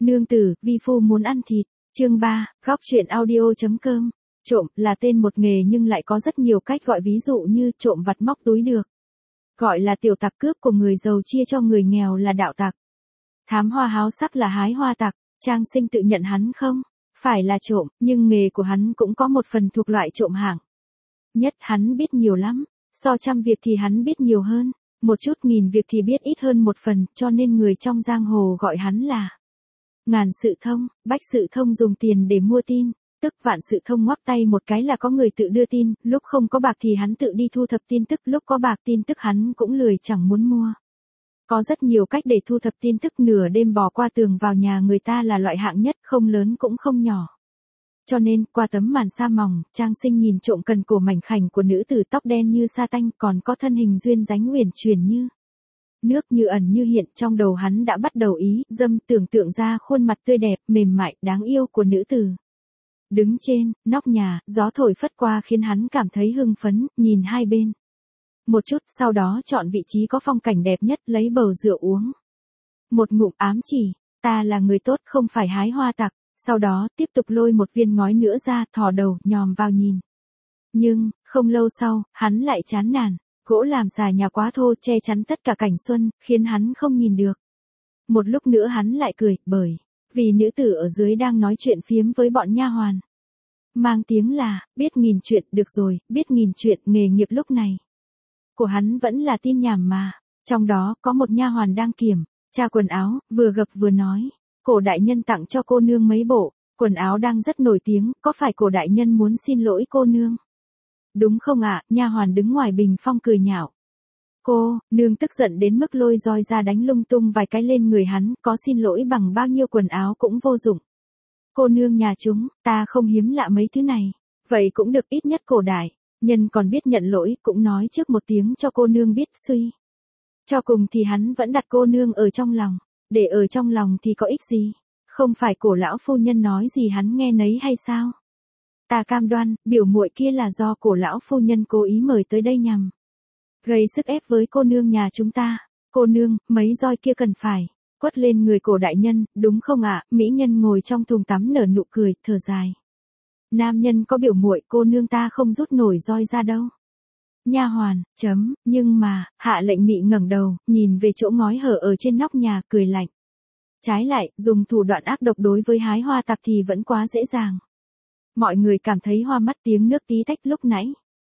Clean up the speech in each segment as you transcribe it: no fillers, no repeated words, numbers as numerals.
Nương tử, vi phu muốn ăn thịt. Chương 3, góc truyện audio.com. Trộm là tên một nghề nhưng lại có rất nhiều cách gọi, ví dụ như trộm vặt móc túi được. Gọi là tiểu tặc, cướp của người giàu chia cho người nghèo là đạo tặc. Thám hoa háo sắc là hái hoa tặc. Trang Sinh tự nhận hắn không phải là trộm, nhưng nghề của hắn cũng có một phần thuộc loại trộm hạng nhất. Hắn biết nhiều lắm, so trăm việc thì hắn biết nhiều hơn, một chút nghìn việc thì biết ít hơn một phần, cho nên người trong giang hồ gọi hắn là ngàn sự thông. Bách sự thông dùng tiền để mua tin, tức vạn sự thông ngoắc tay một cái là có người tự đưa tin, lúc không có bạc thì hắn tự đi thu thập tin tức, lúc có bạc tin tức hắn cũng lười chẳng muốn mua. Có rất nhiều cách để thu thập tin tức, nửa đêm bò qua tường vào nhà người ta là loại hạng nhất, không lớn cũng không nhỏ. Cho nên, qua tấm màn sa mỏng, Trang Sinh nhìn trộm cần cổ mảnh khảnh của nữ tử tóc đen như sa tanh, còn có thân hình duyên dáng uyển chuyển như nước, như ẩn như hiện. Trong đầu hắn đã bắt đầu ý dâm, tưởng tượng ra khuôn mặt tươi đẹp, mềm mại, đáng yêu của nữ tử. Đứng trên nóc nhà, gió thổi phất qua khiến hắn cảm thấy hưng phấn, nhìn hai bên một chút, sau đó chọn vị trí có phong cảnh đẹp nhất, lấy bầu rượu uống một ngụm, ám chỉ, ta là người tốt không phải hái hoa tặc. Sau đó tiếp tục lôi một viên ngói nữa ra, thò đầu nhòm vào nhìn. Nhưng, không lâu sau, hắn lại chán nản. Gỗ làm xà nhà quá thô, che chắn tất cả cảnh xuân, khiến hắn không nhìn được. Một lúc nữa hắn lại cười, bởi vì nữ tử ở dưới đang nói chuyện phiếm với bọn nha hoàn. Mang tiếng là, biết nghìn chuyện. Được rồi, biết nghìn chuyện, nghề nghiệp lúc này của hắn vẫn là tin nhảm mà. Trong đó có một nha hoàn đang kiểm tra quần áo, vừa gập vừa nói. Cổ đại nhân tặng cho cô nương mấy bộ quần áo đang rất nổi tiếng, có phải cổ đại nhân muốn xin lỗi cô nương? Đúng không ạ? Nha hoàn đứng ngoài bình phong cười nhạo. Cô nương tức giận đến mức lôi roi ra đánh lung tung vài cái lên người hắn, có xin lỗi bằng bao nhiêu quần áo cũng vô dụng. Cô nương nhà chúng, ta không hiếm lạ mấy thứ này. Vậy cũng được, ít nhất cổ đại nhân còn biết nhận lỗi, cũng nói trước một tiếng cho cô nương biết. Suy cho cùng thì hắn vẫn đặt cô nương ở trong lòng. Để ở trong lòng thì có ích gì? Không phải cổ lão phu nhân nói gì hắn nghe nấy hay sao? Ta cam đoan, biểu muội kia là do cổ lão phu nhân cố ý mời tới đây nhằm gây sức ép với cô nương nhà chúng ta. Cô nương, mấy roi kia cần phải quất lên người cổ đại nhân, đúng không ạ? Mỹ nhân ngồi trong thùng tắm nở nụ cười, thở dài. Nam nhân có biểu muội, cô nương ta không rút nổi roi ra đâu. Nha hoàn, nhưng mà, Hạ Lệnh Mị ngẩng đầu, nhìn về chỗ ngói hở ở trên nóc nhà, cười lạnh. Trái lại, dùng thủ đoạn ác độc đối với hái hoa tặc thì vẫn quá dễ dàng. Mọi người cảm thấy hoa mắt, tiếng nước tí tách lúc nãy.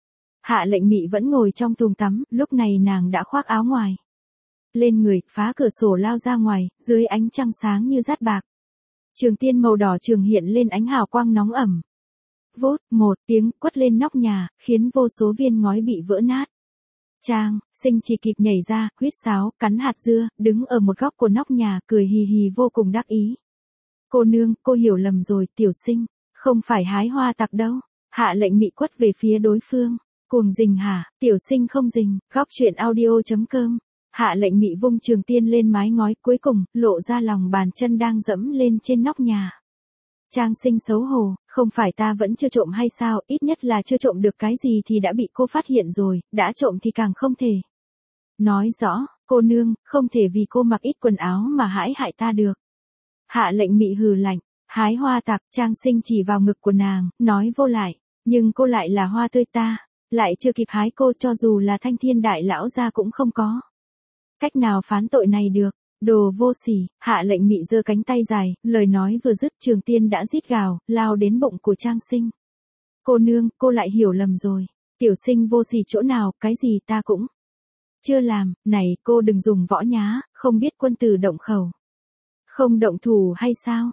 Hạ Lệnh Mị vẫn ngồi trong thùng tắm, lúc này nàng đã khoác áo ngoài lên người, phá cửa sổ lao ra ngoài, dưới ánh trăng sáng như dát bạc. Trường tiên màu đỏ trường hiện lên ánh hào quang nóng ẩm. Vốt, một tiếng quất lên nóc nhà, khiến vô số viên ngói bị vỡ nát. Trang Sinh chỉ kịp nhảy ra, huýt sáo, cắn hạt dưa, đứng ở một góc của nóc nhà, cười hì hì vô cùng đắc ý. Cô nương, cô hiểu lầm rồi, Tiểu Sinh không phải hái hoa tặc đâu. Hạ Lệnh Mị quất về phía đối phương. Cuồng rình hả? Tiểu Sinh không rình. Góc truyện audio.com. Hạ Lệnh Mị vung trường tiên lên mái ngói, cuối cùng lộ ra lòng bàn chân đang dẫm lên trên nóc nhà. Trang Sinh xấu hổ, không phải ta vẫn chưa trộm hay sao? Ít nhất là chưa trộm được cái gì thì đã bị cô phát hiện rồi, đã trộm thì càng không thể. Nói rõ, cô nương, không thể vì cô mặc ít quần áo mà hại ta được. Hạ Lệnh Mị hừ lạnh, hái hoa tặc. Trang Sinh chỉ vào ngực của nàng, nói vô lại, nhưng cô lại là hoa tươi, ta lại chưa kịp hái cô, cho dù là Thanh Thiên đại lão gia cũng không có cách nào phán tội này được. Đồ vô sỉ. Hạ Lệnh Mị giơ cánh tay dài, lời nói vừa dứt, trường tiên đã rít gào, lao đến bụng của Trang Sinh. Cô nương, cô lại hiểu lầm rồi. Tiểu Sinh vô sỉ chỗ nào, cái gì ta cũng chưa làm. Này, cô đừng dùng võ nhá, không biết quân tử động khẩu không động thủ hay sao?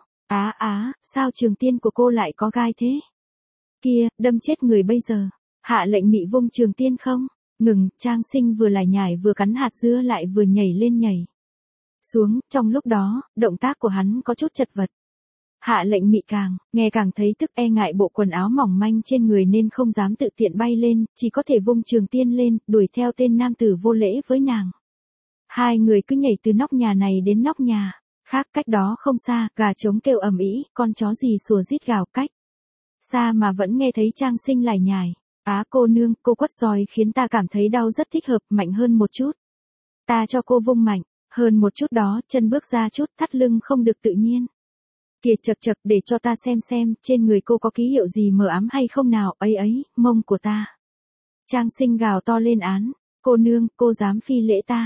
Sao trường tiên của cô lại có gai thế? Kia, đâm chết người bây giờ. Hạ Lệnh Mị vung trường tiên không ngừng. Trang Sinh vừa lải nhải vừa cắn hạt dưa, lại vừa nhảy lên nhảy xuống. Trong lúc đó, động tác của hắn có chút chật vật. Hạ Lệnh Mị nghe càng thấy tức, e ngại bộ quần áo mỏng manh trên người nên không dám tự tiện bay lên, chỉ có thể vung trường tiên lên, đuổi theo tên nam tử vô lễ với nàng. Hai người cứ nhảy từ nóc nhà này đến nóc nhà khác, cách đó không xa, gà trống kêu ầm ĩ, con chó gì sủa rít gào, cách xa mà vẫn nghe thấy Trang Sinh lải nhải. Cô nương, cô quất roi khiến ta cảm thấy đau, rất thích hợp, mạnh hơn một chút. Ta cho cô vung mạnh hơn một chút đó, chân bước ra chút, thắt lưng không được tự nhiên. Kìa chậc chậc, để cho ta xem, trên người cô có ký hiệu gì mờ ám hay không nào, ấy, mông của ta. Trang Sinh gào to lên án, cô nương, cô dám phi lễ ta.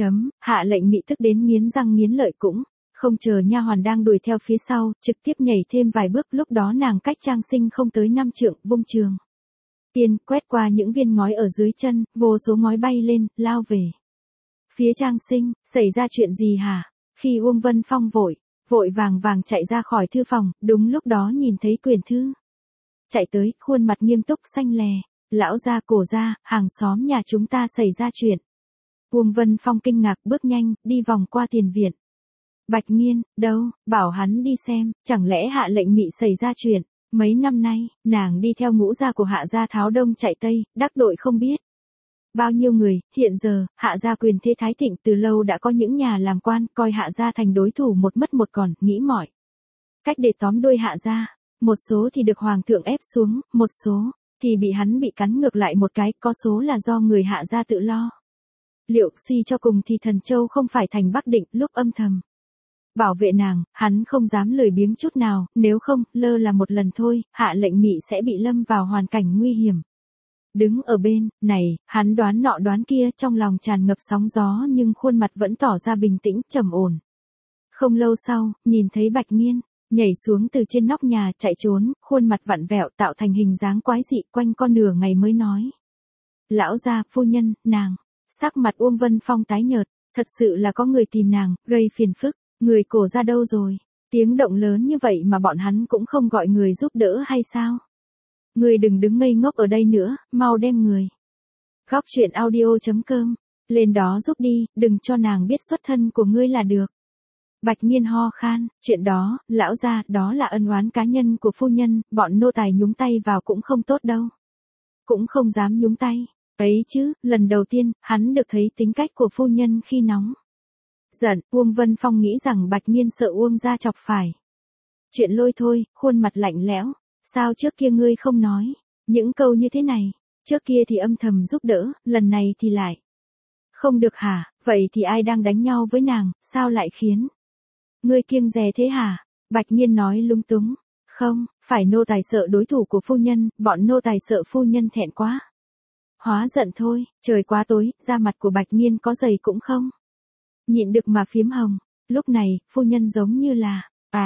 Hạ lệnh mị tức đến nghiến răng nghiến lợi cũng, không chờ nha hoàn đang đuổi theo phía sau, trực tiếp nhảy thêm vài bước, lúc đó nàng cách Trang Sinh không tới 5 trượng, vung trường. Tiên quét qua những viên ngói ở dưới chân, vô số ngói bay lên, lao về. Phía Trang Sinh, xảy ra chuyện gì hả? Khi Uông Vân Phong vội vàng chạy ra khỏi thư phòng, đúng lúc đó nhìn thấy Quyền Thư. Chạy tới, khuôn mặt nghiêm túc xanh lè, lão gia cổ ra, hàng xóm nhà chúng ta xảy ra chuyện. Uông Vân Phong kinh ngạc bước nhanh, đi vòng qua tiền viện. Bạch Nghiên, đâu, bảo hắn đi xem, chẳng lẽ Hạ lệnh mị xảy ra chuyện. Mấy năm nay, nàng đi theo ngũ gia của Hạ gia tháo đông chạy tây, đắc đội không biết bao nhiêu người, hiện giờ, Hạ gia quyền thế thái thịnh, từ lâu đã có những nhà làm quan, coi Hạ gia thành đối thủ một mất một còn, nghĩ mỏi cách để tóm đuôi Hạ gia. Một số thì được hoàng thượng ép xuống, một số thì bị hắn bị cắn ngược lại một cái, có số là do người Hạ gia tự lo. Liệu suy cho cùng thì Thần Châu không phải thành Bắc Định, lúc âm thầm bảo vệ nàng, hắn không dám lười biếng chút nào, nếu không, lơ là một lần thôi, Hạ lệnh mị sẽ bị lâm vào hoàn cảnh nguy hiểm. Đứng ở bên này, hắn đoán nọ đoán kia, trong lòng tràn ngập sóng gió nhưng khuôn mặt vẫn tỏ ra bình tĩnh, trầm ổn. Không lâu sau, nhìn thấy Bạch Nghiên nhảy xuống từ trên nóc nhà chạy trốn, khuôn mặt vặn vẹo tạo thành hình dáng quái dị, quanh con nửa ngày mới nói. Lão gia, phu nhân, nàng. Sắc mặt Uông Vân Phong tái nhợt, thật sự là có người tìm nàng, gây phiền phức. Người cổ ra đâu rồi? Tiếng động lớn như vậy mà bọn hắn cũng không gọi người giúp đỡ hay sao? Người đừng đứng ngây ngốc ở đây nữa, mau đem người. Góc chuyện audio.com, lên đó giúp đi, đừng cho nàng biết xuất thân của ngươi là được. Bạch Nghiên ho khan, chuyện đó, lão gia, đó là ân oán cá nhân của phu nhân, bọn nô tài nhúng tay vào cũng không tốt đâu. Cũng không dám nhúng tay. Ấy chứ, lần đầu tiên, hắn được thấy tính cách của phu nhân khi nóng giận. Uông Vân Phong nghĩ rằng Bạch Nghiên sợ Uông gia chọc phải chuyện lôi thôi, khuôn mặt lạnh lẽo. Sao trước kia ngươi không nói những câu như thế này? Trước kia thì âm thầm giúp đỡ, lần này thì lại không được hả? Vậy thì ai đang đánh nhau với nàng, sao lại khiến ngươi kiêng dè thế hả? Bạch Nghiên nói lung túng. Không, phải nô tài sợ đối thủ của phu nhân, bọn nô tài sợ phu nhân thẹn quá. Hóa giận thôi, trời quá tối, da mặt của Bạch Nghiên có dày cũng không nhịn được mà phiếm hồng. Lúc này, phu nhân giống như là,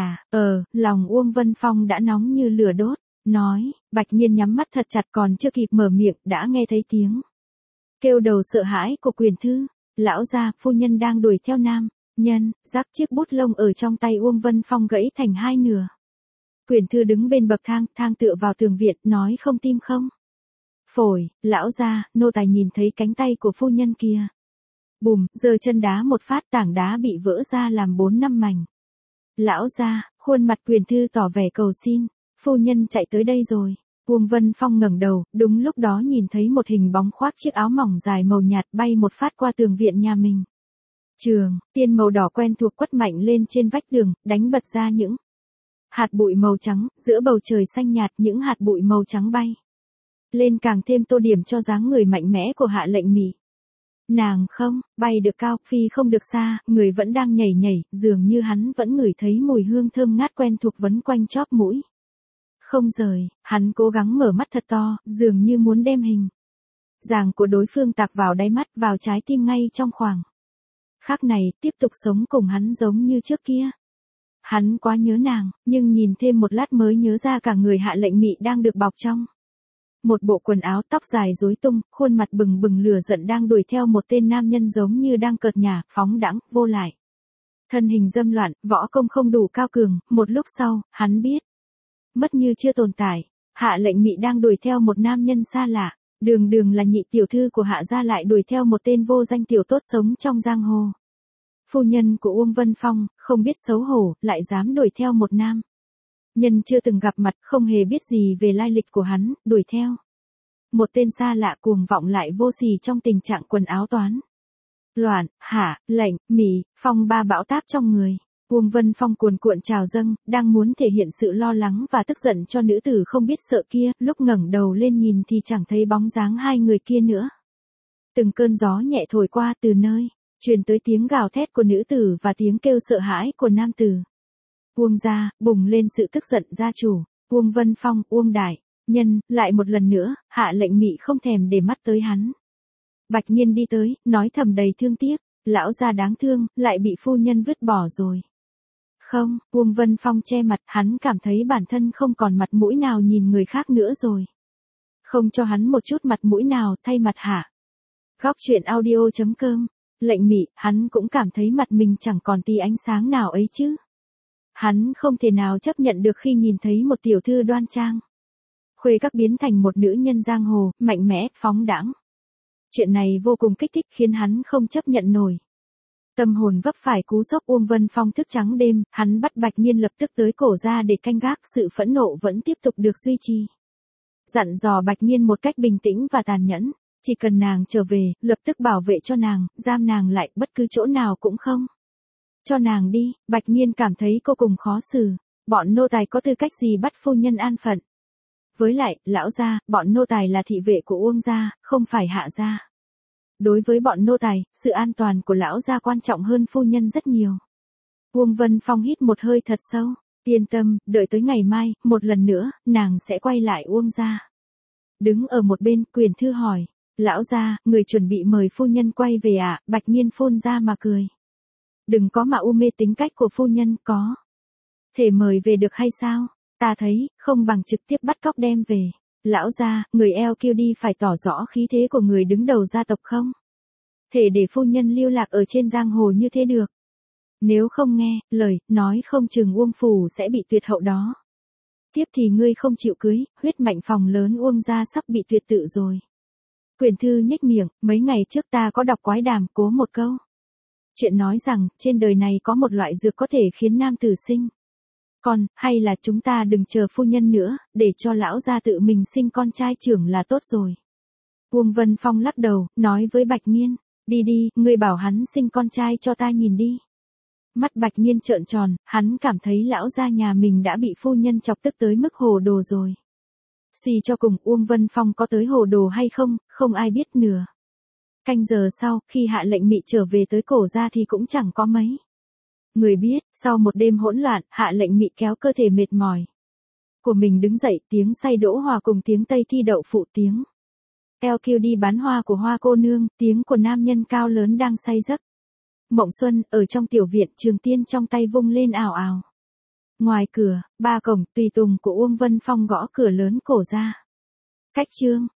lòng Uông Vân Phong đã nóng như lửa đốt, nói, Bạch Nghiên nhắm mắt thật chặt, còn chưa kịp mở miệng, đã nghe thấy tiếng kêu đầu sợ hãi của Quyền Thư. Lão gia, phu nhân đang đuổi theo nam nhân, rắc chiếc bút lông ở trong tay Uông Vân Phong gãy thành hai nửa. Quyền Thư đứng bên bậc thang tựa vào tường viện, nói không tim không phổi. Lão gia, nô tài nhìn thấy cánh tay của phu nhân kia. Bùm, giơ chân đá một phát, tảng đá bị vỡ ra làm 4-5 mảnh. Lão gia, khuôn mặt Quyền Thư tỏ vẻ cầu xin, phu nhân chạy tới đây rồi. Uông Vân Phong ngẩng đầu, đúng lúc đó nhìn thấy một hình bóng khoác chiếc áo mỏng dài màu nhạt bay một phát qua tường viện nhà mình. Trường, tiên màu đỏ quen thuộc quất mạnh lên trên vách tường, đánh bật ra những hạt bụi màu trắng, giữa bầu trời xanh nhạt, những hạt bụi màu trắng bay lên càng thêm tô điểm cho dáng người mạnh mẽ của Hạ lệnh mị. Nàng không bay được cao, phi không được xa, người vẫn đang nhảy, dường như hắn vẫn ngửi thấy mùi hương thơm ngát quen thuộc vấn quanh chóp mũi. Không rời, hắn cố gắng mở mắt thật to, dường như muốn đem hình dáng của đối phương tạc vào đáy mắt, vào trái tim ngay trong khoảng khắc này, tiếp tục sống cùng hắn giống như trước kia. Hắn quá nhớ nàng, nhưng nhìn thêm một lát mới nhớ ra cả người Hạ lệnh mị đang được bọc trong một bộ quần áo, tóc dài rối tung, khuôn mặt bừng bừng lửa giận đang đuổi theo một tên nam nhân giống như đang cợt nhả, phóng đãng, vô lại. Thân hình dâm loạn, võ công không đủ cao cường, một lúc sau, hắn biết mất như chưa tồn tại. Hạ lệnh mị đang đuổi theo một nam nhân xa lạ, đường là nhị tiểu thư của Hạ gia lại đuổi theo một tên vô danh tiểu tốt sống trong giang hồ. Phu nhân của Uông Vân Phong, không biết xấu hổ, lại dám đuổi theo một nam nhân chưa từng gặp mặt, không hề biết gì về lai lịch của hắn, đuổi theo một tên xa lạ, cuồng vọng lại vô sỉ trong tình trạng quần áo toán loạn. Hạ lệnh mị, phong ba bão táp trong người. Uông Vân Phong cuồn cuộn trào dâng, đang muốn thể hiện sự lo lắng và tức giận cho nữ tử không biết sợ kia, lúc ngẩng đầu lên nhìn thì chẳng thấy bóng dáng hai người kia nữa. Từng cơn gió nhẹ thổi qua, từ nơi truyền tới tiếng gào thét của nữ tử và tiếng kêu sợ hãi của nam tử. Uông gia, bùng lên sự tức giận gia chủ, Uông Vân Phong, Uông Đại Nhân, lại một lần nữa, hạ lệnh mị không thèm để mắt tới hắn. Bạch Nhiên đi tới, nói thầm đầy thương tiếc, lão gia đáng thương, lại bị phu nhân vứt bỏ rồi. Không, Uông Vân Phong che mặt, hắn cảm thấy bản thân không còn mặt mũi nào nhìn người khác nữa rồi. Không cho hắn một chút mặt mũi nào, thay mặt hạ. Góc truyện audio.com, lệnh mị, hắn cũng cảm thấy mặt mình chẳng còn tí ánh sáng nào ấy chứ. Hắn không thể nào chấp nhận được khi nhìn thấy một tiểu thư đoan trang. Khuê các biến thành một nữ nhân giang hồ, mạnh mẽ, phóng đãng. Chuyện này vô cùng kích thích khiến hắn không chấp nhận nổi. Tâm hồn vấp phải cú sốc, Uông Vân Phong thức trắng đêm, hắn bắt Bạch Nhiên lập tức tới cổ ra để canh gác, sự phẫn nộ vẫn tiếp tục được duy trì. Dặn dò Bạch Nhiên một cách bình tĩnh và tàn nhẫn, chỉ cần nàng trở về, lập tức bảo vệ cho nàng, giam nàng lại bất cứ chỗ nào cũng không. Cho nàng đi. Bạch Nhiên cảm thấy cô cùng khó xử, bọn nô tài có tư cách gì bắt phu nhân an phận. Với lại, lão gia, bọn nô tài là thị vệ của Uông gia, không phải hạ gia. Đối với bọn nô tài, sự an toàn của lão gia quan trọng hơn phu nhân rất nhiều. Uông Vân Phong hít một hơi thật sâu, yên tâm, đợi tới ngày mai, một lần nữa, nàng sẽ quay lại Uông gia. Đứng ở một bên, Quyền Thư hỏi, lão gia, người chuẩn bị mời phu nhân quay về à? Bạch Nhiên phun ra mà cười. Đừng có mà u mê tính cách của phu nhân, có thể mời về được hay sao? Ta thấy, không bằng trực tiếp bắt cóc đem về. Lão gia, người LQD phải tỏ rõ khí thế của người đứng đầu gia tộc không? Thể để phu nhân lưu lạc ở trên giang hồ như thế được. Nếu không nghe, lời, nói không chừng Uông phủ sẽ bị tuyệt hậu đó. Tiếp thì ngươi không chịu cưới, huyết mạnh phòng lớn Uông gia sắp bị tuyệt tự rồi. Quyền Thư nhếch miệng, mấy ngày trước ta có đọc Quái Đàm, cố một câu. Chuyện nói rằng, trên đời này có một loại dược có thể khiến nam tử sinh con, hay là chúng ta đừng chờ phu nhân nữa, để cho lão gia tự mình sinh con trai trưởng là tốt rồi. Uông Vân Phong lắc đầu, nói với Bạch Nhiên, đi đi, ngươi bảo hắn sinh con trai cho ta nhìn đi. Mắt Bạch Nhiên trợn tròn, hắn cảm thấy lão gia nhà mình đã bị phu nhân chọc tức tới mức hồ đồ rồi. Suy cho cùng, Uông Vân Phong có tới hồ đồ hay không, không ai biết nửa. Canh giờ sau, khi hạ lệnh mị trở về tới cổ ra thì cũng chẳng có mấy người biết. Sau một đêm hỗn loạn, hạ lệnh mị kéo cơ thể mệt mỏi của mình đứng dậy, tiếng say đỗ hòa cùng tiếng tây thi đậu phụ, tiếng LQD bán hoa của Hoa cô nương, tiếng của nam nhân cao lớn đang say giấc mộng xuân, ở trong tiểu viện, trường tiên trong tay vung lên ào ào. Ngoài cửa, ba cổng, tùy tùng của Uông Vân Phong gõ cửa lớn cổ ra. Cách chương